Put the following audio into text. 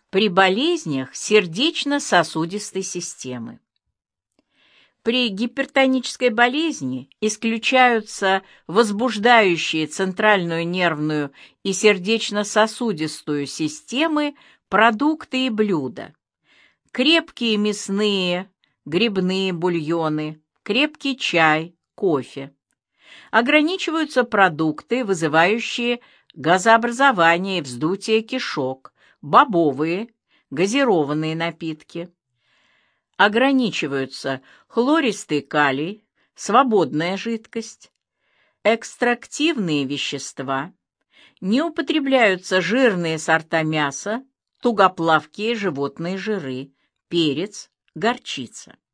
При болезнях сердечно-сосудистой системы. При гипертонической болезни исключаются возбуждающие центральную нервную и сердечно-сосудистую системы продукты и блюда. Крепкие мясные, грибные бульоны, крепкий чай, кофе. Ограничиваются продукты, вызывающие газообразование и вздутие кишок, бобовые, газированные напитки. Ограничиваются хлористый калий, свободная жидкость, экстрактивные вещества, не употребляются жирные сорта мяса, тугоплавкие животные жиры, перец, горчица.